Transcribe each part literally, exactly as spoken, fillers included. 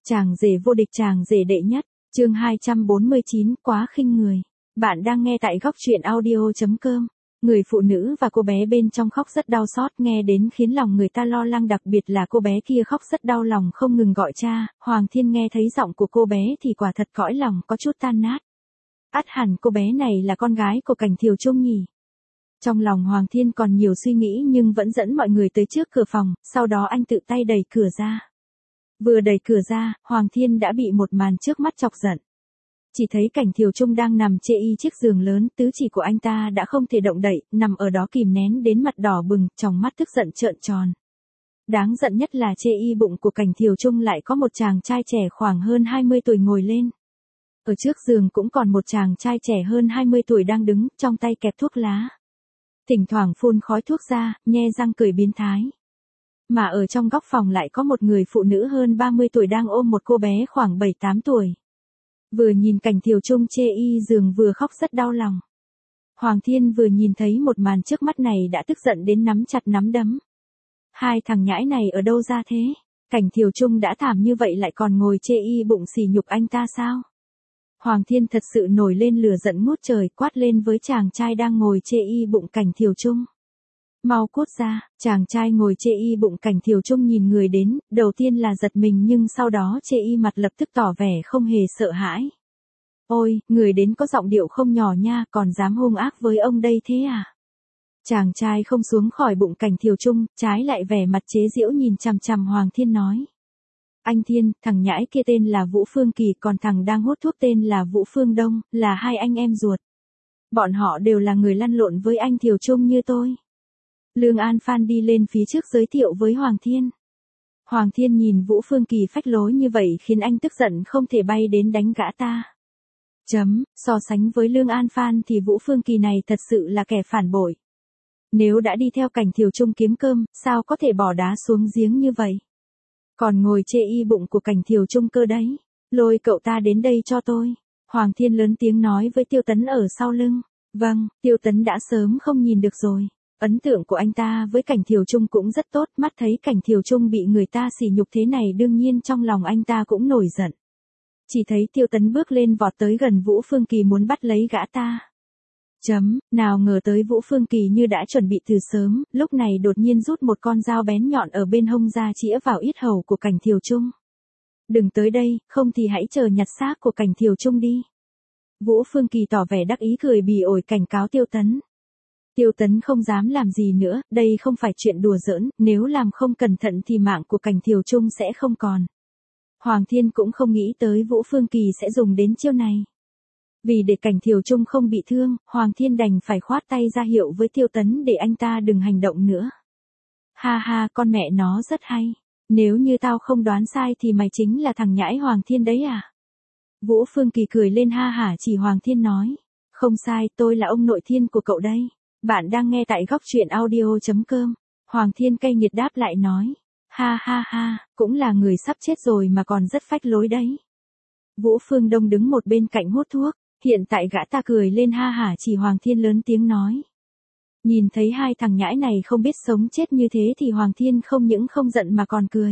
Chàng rể vô địch, chàng rể đệ nhất, chương hai trăm bốn mươi chín, quá khinh người. Bạn đang nghe tại góc truyện audio chấm com. Người phụ nữ và cô bé bên trong khóc rất đau xót, nghe đến khiến lòng người ta lo lắng, đặc biệt là cô bé kia khóc rất đau lòng không ngừng gọi cha. Hoàng Thiên nghe thấy giọng của cô bé thì quả thật cõi lòng có chút tan nát. Ắt hẳn cô bé này là con gái của Cảnh Thiều Trung nhỉ. Trong lòng Hoàng Thiên còn nhiều suy nghĩ nhưng vẫn dẫn mọi người tới trước cửa phòng, sau đó anh tự tay đẩy cửa ra. Vừa đẩy cửa ra, Hoàng Thiên đã bị một màn trước mắt chọc giận. Chỉ thấy Cảnh Thiều Trung đang nằm chê y chiếc giường lớn, tứ chỉ của anh ta đã không thể động đậy, nằm ở đó kìm nén đến mặt đỏ bừng, tròng mắt tức giận trợn tròn. Đáng giận nhất là chê y bụng của Cảnh Thiều Trung lại có một chàng trai trẻ khoảng hơn hai mươi tuổi ngồi lên. Ở trước giường cũng còn một chàng trai trẻ hơn hai mươi tuổi đang đứng, trong tay kẹp thuốc lá. Thỉnh thoảng phun khói thuốc ra, nhe răng cười biến thái. Mà ở trong góc phòng lại có một người phụ nữ hơn ba mươi tuổi đang ôm một cô bé khoảng bảy tám tuổi. Vừa nhìn Cảnh Thiều Trung chê y giường vừa khóc rất đau lòng. Hoàng Thiên vừa nhìn thấy một màn trước mắt này đã tức giận đến nắm chặt nắm đấm. Hai thằng nhãi này ở đâu ra thế? Cảnh Thiều Trung đã thảm như vậy lại còn ngồi chê y bụng sỉ nhục anh ta sao? Hoàng Thiên thật sự nổi lên lửa giận ngút trời, quát lên với chàng trai đang ngồi chê y bụng Cảnh Thiều Trung. Mau cút ra. Chàng trai ngồi chê y bụng Cảnh Thiều Trung nhìn người đến, đầu tiên là giật mình nhưng sau đó chê y mặt lập tức tỏ vẻ không hề sợ hãi. Ôi, người đến có giọng điệu không nhỏ nha, còn dám hung ác với ông đây thế à? Chàng trai không xuống khỏi bụng Cảnh Thiều Trung, trái lại vẻ mặt chế giễu nhìn chằm chằm Hoàng Thiên nói. Anh Thiên, thằng nhãi kia tên là Vũ Phương Kỳ, còn thằng đang hút thuốc tên là Vũ Phương Đông, là hai anh em ruột. Bọn họ đều là người lăn lộn với anh Thiều Trung như tôi. Lương An Phan đi lên phía trước giới thiệu với Hoàng Thiên. Hoàng Thiên nhìn Vũ Phương Kỳ phách lối như vậy khiến anh tức giận không thể bay đến đánh gã ta. Chấm, so sánh với Lương An Phan thì Vũ Phương Kỳ này thật sự là kẻ phản bội. Nếu đã đi theo Cảnh Thiều Trung kiếm cơm, sao có thể bỏ đá xuống giếng như vậy? Còn ngồi chê y bụng của Cảnh Thiều Trung cơ đấy. Lôi cậu ta đến đây cho tôi. Hoàng Thiên lớn tiếng nói với Tiêu Tấn ở sau lưng. Vâng, Tiêu Tấn đã sớm không nhìn được rồi. Ấn tượng của anh ta với Cảnh Thiều Trung cũng rất tốt, mắt thấy Cảnh Thiều Trung bị người ta sỉ nhục thế này đương nhiên trong lòng anh ta cũng nổi giận. Chỉ thấy Tiêu Tấn bước lên vọt tới gần Vũ Phương Kỳ muốn bắt lấy gã ta. Chấm, nào ngờ tới Vũ Phương Kỳ như đã chuẩn bị từ sớm, lúc này đột nhiên rút một con dao bén nhọn ở bên hông ra chĩa vào yết hầu của Cảnh Thiều Trung. Đừng tới đây, không thì hãy chờ nhặt xác của Cảnh Thiều Trung đi. Vũ Phương Kỳ tỏ vẻ đắc ý cười bỉ ổi cảnh cáo Tiêu Tấn. Tiêu Tấn không dám làm gì nữa, đây không phải chuyện đùa giỡn, nếu làm không cẩn thận thì mạng của Cảnh Thiều Trung sẽ không còn. Hoàng Thiên cũng không nghĩ tới Vũ Phương Kỳ sẽ dùng đến chiêu này. Vì để Cảnh Thiều Trung không bị thương, Hoàng Thiên đành phải khoát tay ra hiệu với Tiêu Tấn để anh ta đừng hành động nữa. Ha ha, con mẹ nó rất hay. Nếu như tao không đoán sai thì mày chính là thằng nhãi Hoàng Thiên đấy à? Vũ Phương Kỳ cười lên ha hả chỉ Hoàng Thiên nói. Không sai, tôi là ông nội Thiên của cậu đây. Bạn đang nghe tại góc truyện audio chấm com. Hoàng Thiên cay nghiệt đáp lại nói. Ha ha ha, cũng là người sắp chết rồi mà còn rất phách lối đấy. Vũ Phương Đông đứng một bên cạnh hút thuốc. Hiện tại gã ta cười lên ha hả chỉ Hoàng Thiên lớn tiếng nói. Nhìn thấy hai thằng nhãi này không biết sống chết như thế thì Hoàng Thiên không những không giận mà còn cười.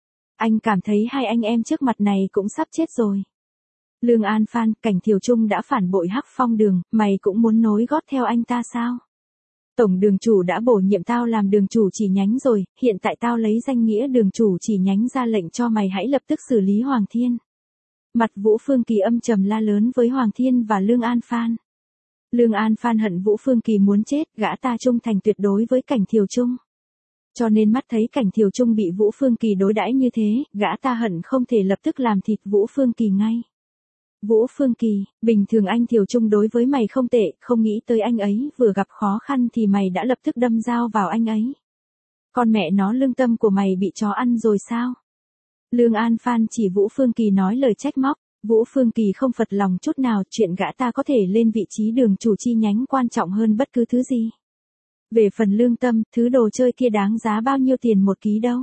Anh cảm thấy hai anh em trước mặt này cũng sắp chết rồi. Lương An Phan, Cảnh Thiều Trung đã phản bội Hắc Phong Đường, mày cũng muốn nối gót theo anh ta sao? Tổng đường chủ đã bổ nhiệm tao làm đường chủ chỉ nhánh rồi, hiện tại tao lấy danh nghĩa đường chủ chỉ nhánh ra lệnh cho mày hãy lập tức xử lý Hoàng Thiên. Mặt Vũ Phương Kỳ âm trầm la lớn với Hoàng Thiên và Lương An Phan. Lương An Phan hận Vũ Phương Kỳ muốn chết, gã ta trung thành tuyệt đối với Cảnh Thiều Trung. Cho nên mắt thấy Cảnh Thiều Trung bị Vũ Phương Kỳ đối đãi như thế, gã ta hận không thể lập tức làm thịt Vũ Phương Kỳ ngay. Vũ Phương Kỳ, bình thường anh Thiều Trung đối với mày không tệ, không nghĩ tới anh ấy vừa gặp khó khăn thì mày đã lập tức đâm dao vào anh ấy. Con mẹ nó lương tâm của mày bị chó ăn rồi sao? Lương An Phan chỉ Vũ Phương Kỳ nói lời trách móc. Vũ Phương Kỳ không phật lòng chút nào, chuyện gã ta có thể lên vị trí đường chủ chi nhánh quan trọng hơn bất cứ thứ gì. Về phần lương tâm, thứ đồ chơi kia đáng giá bao nhiêu tiền một ký đâu.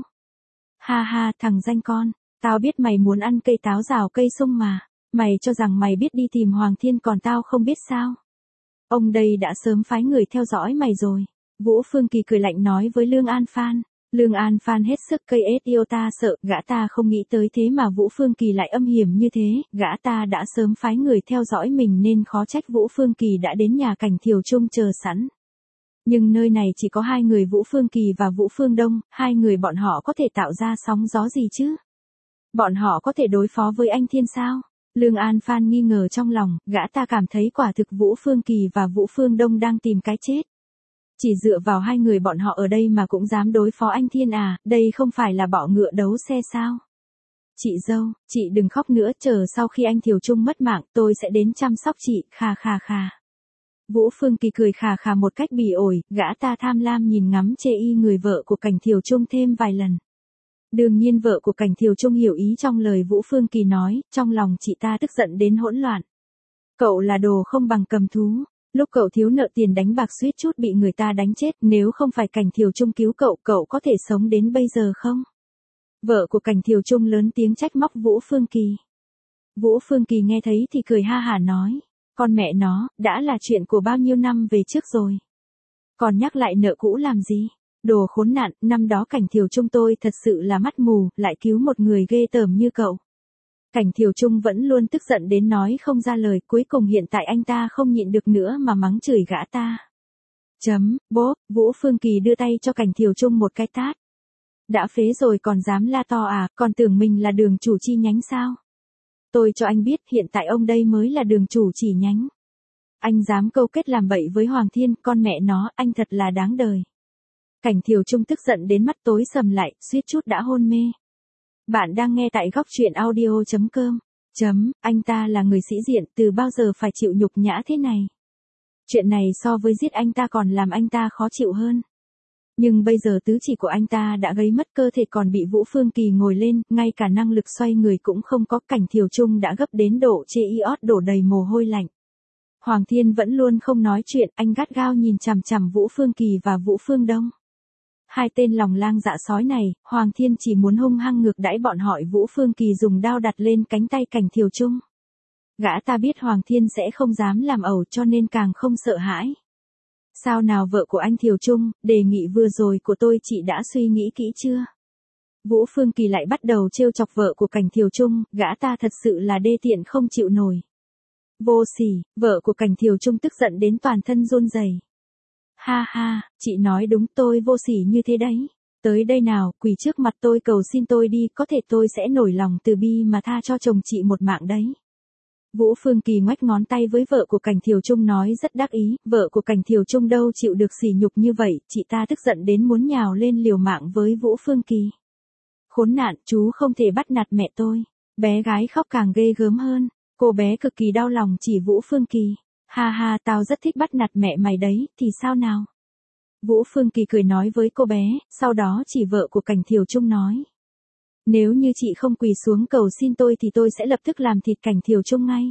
Ha ha, thằng danh con, tao biết mày muốn ăn cây táo rào cây sung mà. Mày cho rằng mày biết đi tìm Hoàng Thiên còn tao không biết sao? Ông đây đã sớm phái người theo dõi mày rồi. Vũ Phương Kỳ cười lạnh nói với Lương An Phan. Lương An Phan hết sức cây ết yêu ta sợ, gã ta không nghĩ tới thế mà Vũ Phương Kỳ lại âm hiểm như thế, gã ta đã sớm phái người theo dõi mình nên khó trách Vũ Phương Kỳ đã đến nhà Cảnh Thiều Trung chờ sẵn. Nhưng nơi này chỉ có hai người Vũ Phương Kỳ và Vũ Phương Đông, hai người bọn họ có thể tạo ra sóng gió gì chứ? Bọn họ có thể đối phó với anh Thiên sao? Lương An Phan nghi ngờ trong lòng, gã ta cảm thấy quả thực Vũ Phương Kỳ và Vũ Phương Đông đang tìm cái chết. Chỉ dựa vào hai người bọn họ ở đây mà cũng dám đối phó anh Thiên à, đây không phải là bọ ngựa đấu xe sao? Chị dâu, chị đừng khóc nữa, chờ sau khi anh Thiều Trung mất mạng tôi sẽ đến chăm sóc chị, khà khà khà. Vũ Phương Kỳ cười khà khà một cách bỉ ổi, gã ta tham lam nhìn ngắm chê y người vợ của Cảnh Thiều Trung thêm vài lần. Đương nhiên vợ của Cảnh Thiều Trung hiểu ý trong lời Vũ Phương Kỳ nói, trong lòng chị ta tức giận đến hỗn loạn. Cậu là đồ không bằng cầm thú. Lúc cậu thiếu nợ tiền đánh bạc suýt chút bị người ta đánh chết, nếu không phải Cảnh Thiều Trung cứu cậu, cậu có thể sống đến bây giờ không? Vợ của Cảnh Thiều Trung lớn tiếng trách móc Vũ Phương Kỳ. Vũ Phương Kỳ nghe thấy thì cười ha hả nói, con mẹ nó, đã là chuyện của bao nhiêu năm về trước rồi. Còn nhắc lại nợ cũ làm gì? Đồ khốn nạn, năm đó Cảnh Thiều Trung tôi thật sự là mắt mù, lại cứu một người ghê tởm như cậu. Cảnh Thiều Trung vẫn luôn tức giận đến nói không ra lời, cuối cùng hiện tại anh ta không nhịn được nữa mà mắng chửi gã ta. Chấm, bốp, Vũ Phương Kỳ đưa tay cho Cảnh Thiều Trung một cái tát. Đã phế rồi còn dám la to à, còn tưởng mình là đường chủ chi nhánh sao? Tôi cho anh biết hiện tại ông đây mới là đường chủ chỉ nhánh. Anh dám câu kết làm bậy với Hoàng Thiên, con mẹ nó, anh thật là đáng đời. Cảnh Thiều Trung tức giận đến mắt tối sầm lại, suýt chút đã hôn mê. Bạn đang nghe tại góc truyện audio chấm com. Chấm, anh ta là người sĩ diện, từ bao giờ phải chịu nhục nhã thế này. Chuyện này so với giết anh ta còn làm anh ta khó chịu hơn. Nhưng bây giờ tứ chỉ của anh ta đã gây mất, cơ thể còn bị Vũ Phương Kỳ ngồi lên, ngay cả năng lực xoay người cũng không có. Cảnh Thiều Trung đã gấp đến độ chê iốt đổ đầy mồ hôi lạnh. Hoàng Thiên vẫn luôn không nói chuyện, anh gắt gao nhìn chằm chằm Vũ Phương Kỳ và Vũ Phương Đông. Hai tên lòng lang dạ sói này, Hoàng Thiên chỉ muốn hung hăng ngược đãi bọn họ. Vũ Phương Kỳ dùng đao đặt lên cánh tay Cảnh Thiều Trung. Gã ta biết Hoàng Thiên sẽ không dám làm ẩu cho nên càng không sợ hãi. Sao nào vợ của anh Thiều Trung, đề nghị vừa rồi của tôi chị đã suy nghĩ kỹ chưa? Vũ Phương Kỳ lại bắt đầu trêu chọc vợ của Cảnh Thiều Trung, gã ta thật sự là đê tiện không chịu nổi. Vô sỉ, vợ của Cảnh Thiều Trung tức giận đến toàn thân run rẩy. Ha ha, chị nói đúng, tôi vô sỉ như thế đấy. Tới đây nào, quỳ trước mặt tôi cầu xin tôi đi, có thể tôi sẽ nổi lòng từ bi mà tha cho chồng chị một mạng đấy. Vũ Phương Kỳ ngoách ngón tay với vợ của Cảnh Thiều Trung nói rất đắc ý, vợ của Cảnh Thiều Trung đâu chịu được sỉ nhục như vậy, chị ta tức giận đến muốn nhào lên liều mạng với Vũ Phương Kỳ. Khốn nạn, chú không thể bắt nạt mẹ tôi. Bé gái khóc càng ghê gớm hơn, cô bé cực kỳ đau lòng chỉ Vũ Phương Kỳ. Ha ha, tao rất thích bắt nạt mẹ mày đấy, thì sao nào? Vũ Phương Kỳ cười nói với cô bé, sau đó chỉ vợ của Cảnh Thiều Trung nói. Nếu như chị không quỳ xuống cầu xin tôi thì tôi sẽ lập tức làm thịt Cảnh Thiều Trung ngay.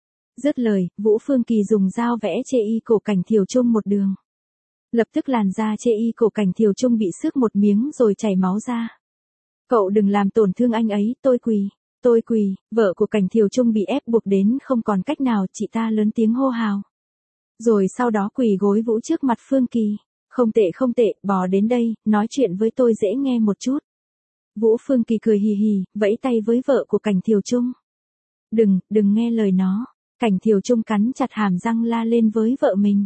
Dứt lời, Vũ Phương Kỳ dùng dao vẽ chê y cổ Cảnh Thiều Trung một đường. Lập tức làn da chê y cổ Cảnh Thiều Trung bị xước một miếng rồi chảy máu ra. Cậu đừng làm tổn thương anh ấy, tôi quỳ. Tôi quỳ, vợ của Cảnh Thiều Trung bị ép buộc đến không còn cách nào, chị ta lớn tiếng hô hào. Rồi sau đó quỳ gối Vũ trước mặt Phương Kỳ. Không tệ không tệ, bò đến đây, nói chuyện với tôi dễ nghe một chút. Vũ Phương Kỳ cười hì hì, vẫy tay với vợ của Cảnh Thiều Trung. Đừng, đừng nghe lời nó. Cảnh Thiều Trung cắn chặt hàm răng la lên với vợ mình.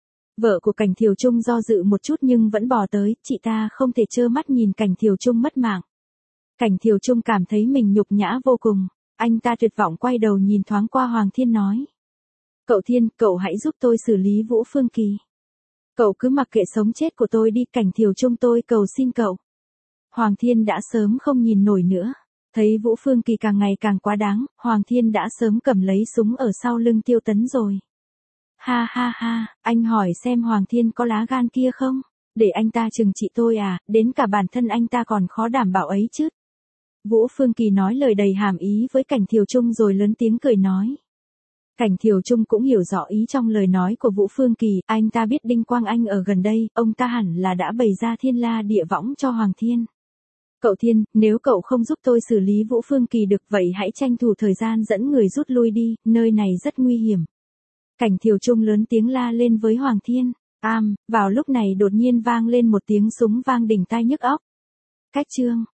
Vợ của Cảnh Thiều Trung do dự một chút nhưng vẫn bò tới, chị ta không thể trơ mắt nhìn Cảnh Thiều Trung mất mạng. Cảnh Thiều Trung cảm thấy mình nhục nhã vô cùng, anh ta tuyệt vọng quay đầu nhìn thoáng qua Hoàng Thiên nói. Cậu Thiên, cậu hãy giúp tôi xử lý Vũ Phương Kỳ. Cậu cứ mặc kệ sống chết của tôi đi, Cảnh Thiều Trung tôi cầu xin cậu. Hoàng Thiên đã sớm không nhìn nổi nữa, thấy Vũ Phương Kỳ càng ngày càng quá đáng, Hoàng Thiên đã sớm cầm lấy súng ở sau lưng Tiêu Tấn rồi. Ha ha ha, anh hỏi xem Hoàng Thiên có lá gan kia không? Để anh ta trừng trị tôi à, đến cả bản thân anh ta còn khó đảm bảo ấy chứ. Vũ Phương Kỳ nói lời đầy hàm ý với Cảnh Thiều Trung rồi lớn tiếng cười nói. Cảnh Thiều Trung cũng hiểu rõ ý trong lời nói của Vũ Phương Kỳ, anh ta biết Đinh Quang Anh ở gần đây, ông ta hẳn là đã bày ra thiên la địa võng cho Hoàng Thiên. Cậu Thiên, nếu cậu không giúp tôi xử lý Vũ Phương Kỳ được vậy hãy tranh thủ thời gian dẫn người rút lui đi, nơi này rất nguy hiểm. Cảnh Thiều Trung lớn tiếng la lên với Hoàng Thiên. Am, vào lúc này đột nhiên vang lên một tiếng súng vang đỉnh tai nhức óc. Cách chương